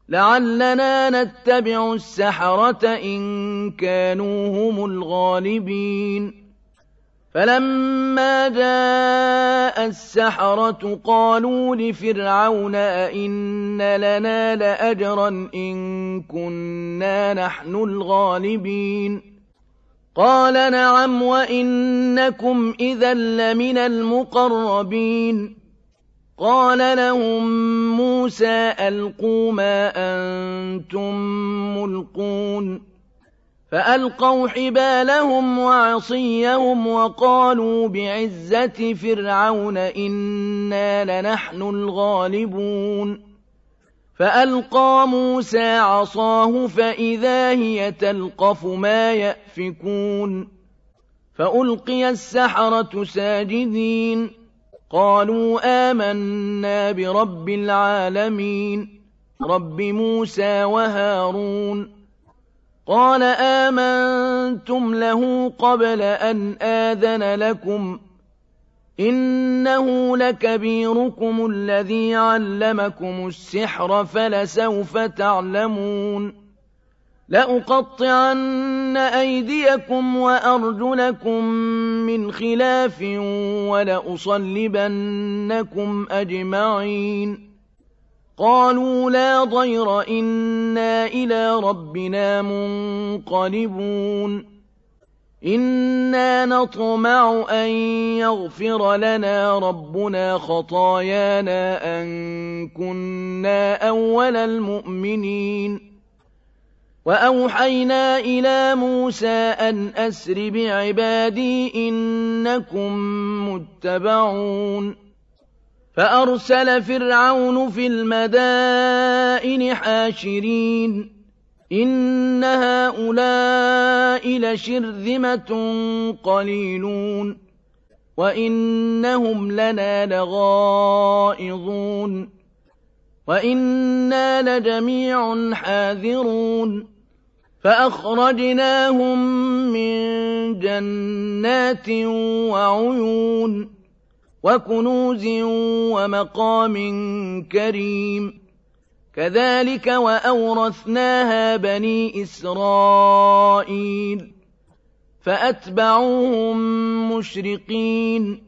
لعلنا نتبع السحرة إن كانوا هم الغالبين فلما جاء السحرة قالوا لفرعون أئن لنا لأجرا إن كنا نحن الغالبين قال نعم وإنكم إذا لمن المقربين قال لهم موسى ألقوا ما أنتم ملقون فألقوا حبالهم وعصيهم وقالوا بعزة فرعون إنا لنحن الغالبون فألقى موسى عصاه فإذا هي تلقف ما يأفكون فألقي السحرة ساجدين قالوا آمنا برب العالمين رب موسى وهارون قال آمنتم له قبل أن آذن لكم إنه لكبيركم الذي علمكم السحر فلسوف تعلمون لأقطعن أيديكم وأرجلكم من خلاف ولأصلبنكم أجمعين قالوا لا ضير إنا إلى ربنا منقلبون إنا نطمع أن يغفر لنا ربنا خطايانا أن كنا أول المؤمنين وأوحينا إلى موسى أن أسر بعبادي إنكم متبعون فأرسل فرعون في المدائن حاشرين إن هؤلاء لشرذمة قليلون وإنهم لنا لغائظون وإنا لجميع حاذرون فأخرجناهم من جنات وعيون وكنوز ومقام كريم كذلك وأورثناها بني إسرائيل فأتبعوهم مشرقين